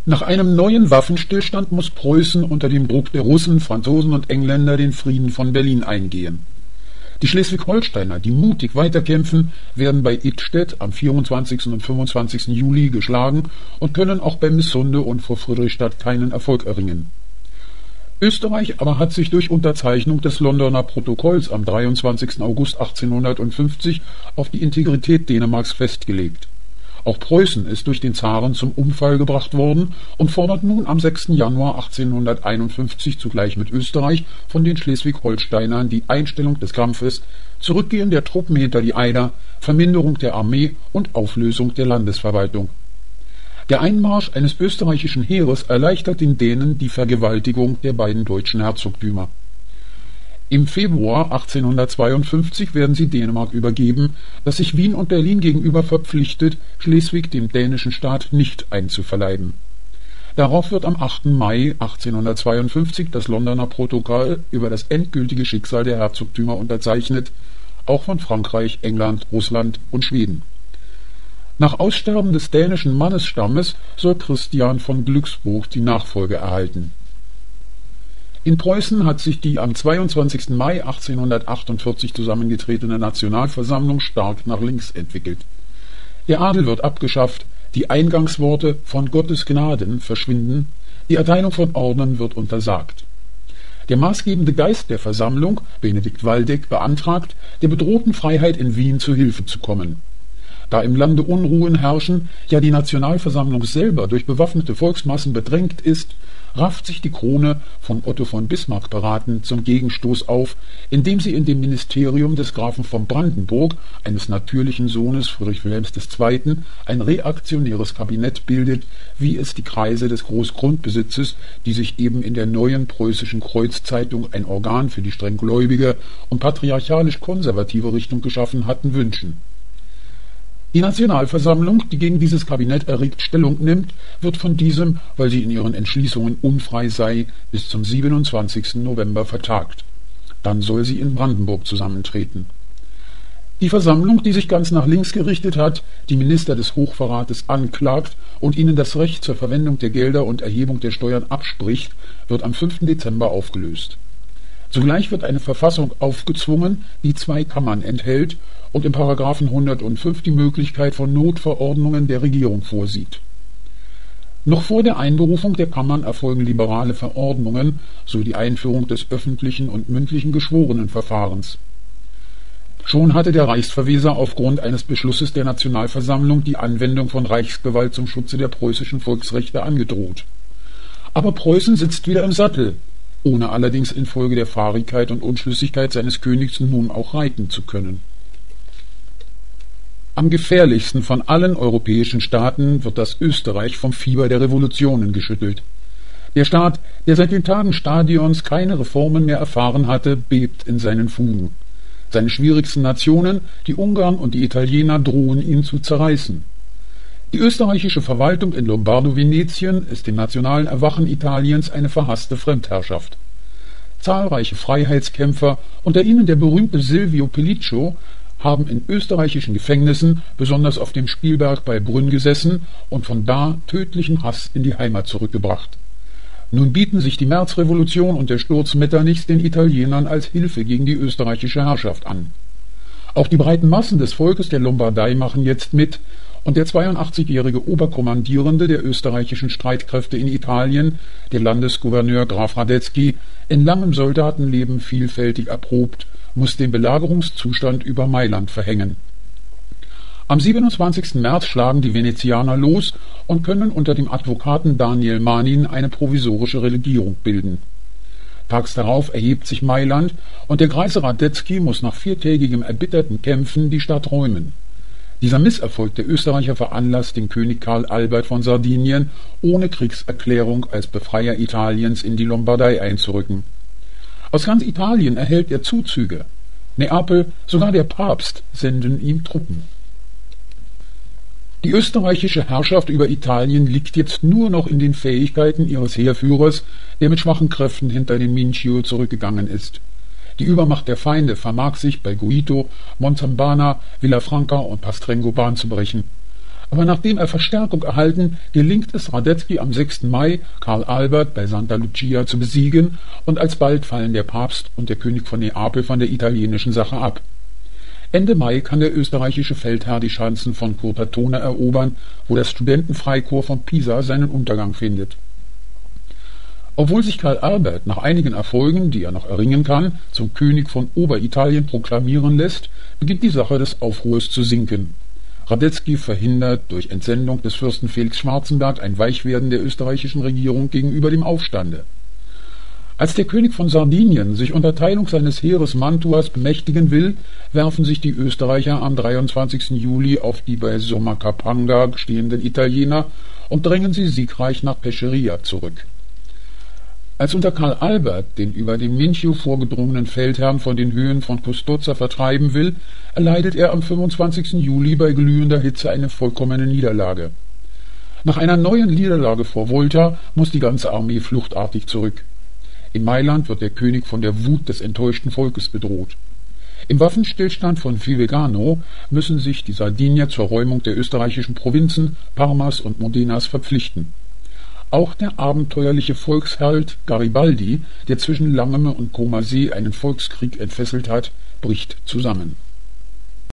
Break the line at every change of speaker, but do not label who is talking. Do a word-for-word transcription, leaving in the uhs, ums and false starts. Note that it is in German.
Nach einem neuen Waffenstillstand muss Preußen unter dem Druck der Russen, Franzosen und Engländer den Frieden von Berlin eingehen. Die Schleswig-Holsteiner, die mutig weiterkämpfen, werden bei Idstedt am vierundzwanzigsten und fünfundzwanzigsten Juli geschlagen und können auch bei Missunde und vor Friedrichstadt keinen Erfolg erringen. Österreich aber hat sich durch Unterzeichnung des Londoner Protokolls am dreiundzwanzigsten August achtzehnhundertfünfzig auf die Integrität Dänemarks festgelegt. Auch Preußen ist durch den Zaren zum Umfall gebracht worden und fordert nun am sechsten Januar achtzehnhunderteinundfünfzig zugleich mit Österreich von den Schleswig-Holsteinern die Einstellung des Kampfes, Zurückgehen der Truppen hinter die Eider, Verminderung der Armee und Auflösung der Landesverwaltung. Der Einmarsch eines österreichischen Heeres erleichtert den Dänen die Vergewaltigung der beiden deutschen Herzogtümer. Im Februar achtzehnhundertzweiundfünfzig werden sie Dänemark übergeben, das sich Wien und Berlin gegenüber verpflichtet, Schleswig dem dänischen Staat nicht einzuverleiben. Darauf wird am achten Mai achtzehnhundertzweiundfünfzig das Londoner Protokoll über das endgültige Schicksal der Herzogtümer unterzeichnet, auch von Frankreich, England, Russland und Schweden. Nach Aussterben des dänischen Mannesstammes soll Christian von Glücksburg die Nachfolge erhalten. In Preußen hat sich die am zweiundzwanzigsten Mai achtzehnhundertachtundvierzig zusammengetretene Nationalversammlung stark nach links entwickelt. Der Adel wird abgeschafft, die Eingangsworte von Gottes Gnaden verschwinden, die Erteilung von Orden wird untersagt. Der maßgebende Geist der Versammlung, Benedikt Waldeck, beantragt, der bedrohten Freiheit in Wien zu Hilfe zu kommen. Da im Lande Unruhen herrschen, ja die Nationalversammlung selber durch bewaffnete Volksmassen bedrängt ist, rafft sich die Krone, von Otto von Bismarck beraten, zum Gegenstoß auf, indem sie in dem Ministerium des Grafen von Brandenburg, eines natürlichen Sohnes Friedrich Wilhelms der Zweite., ein reaktionäres Kabinett bildet, wie es die Kreise des Großgrundbesitzes, die sich eben in der neuen preußischen Kreuzzeitung ein Organ für die strenggläubige und patriarchalisch-konservative Richtung geschaffen hatten, wünschen. Die Nationalversammlung, die gegen dieses Kabinett erregt Stellung nimmt, wird von diesem, weil sie in ihren Entschließungen unfrei sei, bis zum siebenundzwanzigsten November vertagt. Dann soll sie in Brandenburg zusammentreten. Die Versammlung, die sich ganz nach links gerichtet hat, die Minister des Hochverrates anklagt und ihnen das Recht zur Verwendung der Gelder und Erhebung der Steuern abspricht, wird am fünften Dezember aufgelöst. Zugleich wird eine Verfassung aufgezwungen, die zwei Kammern enthält und im Paragraphen hundertfünf die Möglichkeit von Notverordnungen der Regierung vorsieht. Noch vor der Einberufung der Kammern erfolgen liberale Verordnungen, so die Einführung des öffentlichen und mündlichen Geschworenenverfahrens. Schon hatte der Reichsverweser aufgrund eines Beschlusses der Nationalversammlung die Anwendung von Reichsgewalt zum Schutze der preußischen Volksrechte angedroht. Aber Preußen sitzt wieder im Sattel, ohne allerdings infolge der Fahrigkeit und Unschlüssigkeit seines Königs nun auch reiten zu können. Am gefährlichsten von allen europäischen Staaten wird das Österreich vom Fieber der Revolutionen geschüttelt. Der Staat, der seit den Tagen Stadions keine Reformen mehr erfahren hatte, bebt in seinen Fugen. Seine schwierigsten Nationen, die Ungarn und die Italiener, drohen ihn zu zerreißen. Die österreichische Verwaltung in Lombardo-Venetien ist dem nationalen Erwachen Italiens eine verhasste Fremdherrschaft. Zahlreiche Freiheitskämpfer, unter ihnen der berühmte Silvio Pelliccio, haben in österreichischen Gefängnissen, besonders auf dem Spielberg bei Brünn, gesessen und von da tödlichen Hass in die Heimat zurückgebracht. Nun bieten sich die Märzrevolution und der Sturz Metternichs den Italienern als Hilfe gegen die österreichische Herrschaft an. Auch die breiten Massen des Volkes der Lombardei machen jetzt mit, und der zweiundachtzigjährige Oberkommandierende der österreichischen Streitkräfte in Italien, der Landesgouverneur Graf Radetzky, in langem Soldatenleben vielfältig erprobt, muss den Belagerungszustand über Mailand verhängen. Am siebenundzwanzigsten März schlagen die Venezianer los und können unter dem Advokaten Daniel Manin eine provisorische Regierung bilden. Tags darauf erhebt sich Mailand und der Greise Radetzky muss nach viertägigem erbitterten Kämpfen die Stadt räumen. Dieser Misserfolg der Österreicher veranlasst den König Karl Albert von Sardinien, ohne Kriegserklärung als Befreier Italiens in die Lombardei einzurücken. Aus ganz Italien erhält er Zuzüge. Neapel, sogar der Papst, senden ihm Truppen. Die österreichische Herrschaft über Italien liegt jetzt nur noch in den Fähigkeiten ihres Heerführers, der mit schwachen Kräften hinter den Mincio zurückgegangen ist. Die Übermacht der Feinde vermag sich bei Guito, Montambana, Villafranca und Pastrengo Bahn zu brechen. Aber nachdem er Verstärkung erhalten, gelingt es Radetzky am sechsten Mai, Karl Albert bei Santa Lucia zu besiegen, und alsbald fallen der Papst und der König von Neapel von der italienischen Sache ab. Ende Mai kann der österreichische Feldherr die Schanzen von Curtatone erobern, wo das Studentenfreikorps von Pisa seinen Untergang findet. Obwohl sich Karl Albert nach einigen Erfolgen, die er noch erringen kann, zum König von Oberitalien proklamieren lässt, beginnt die Sache des Aufruhrs zu sinken. Radetzky verhindert durch Entsendung des Fürsten Felix Schwarzenberg ein Weichwerden der österreichischen Regierung gegenüber dem Aufstande. Als der König von Sardinien sich unter Teilung seines Heeres Mantuas bemächtigen will, werfen sich die Österreicher am dreiundzwanzigsten Juli auf die bei Somacapanga stehenden Italiener und drängen sie siegreich nach Peschiera zurück. Als unter Karl Albert den über den Mincio vorgedrungenen Feldherrn von den Höhen von Custozza vertreiben will, erleidet er am fünfundzwanzigsten Juli bei glühender Hitze eine vollkommene Niederlage. Nach einer neuen Niederlage vor Volta muss die ganze Armee fluchtartig zurück. In Mailand wird der König von der Wut des enttäuschten Volkes bedroht. Im Waffenstillstand von Fivignano müssen sich die Sardinier zur Räumung der österreichischen Provinzen Parmas und Modenas verpflichten. Auch der abenteuerliche Volksheld Garibaldi, der zwischen Langeme und Comer See einen Volkskrieg entfesselt hat, bricht zusammen.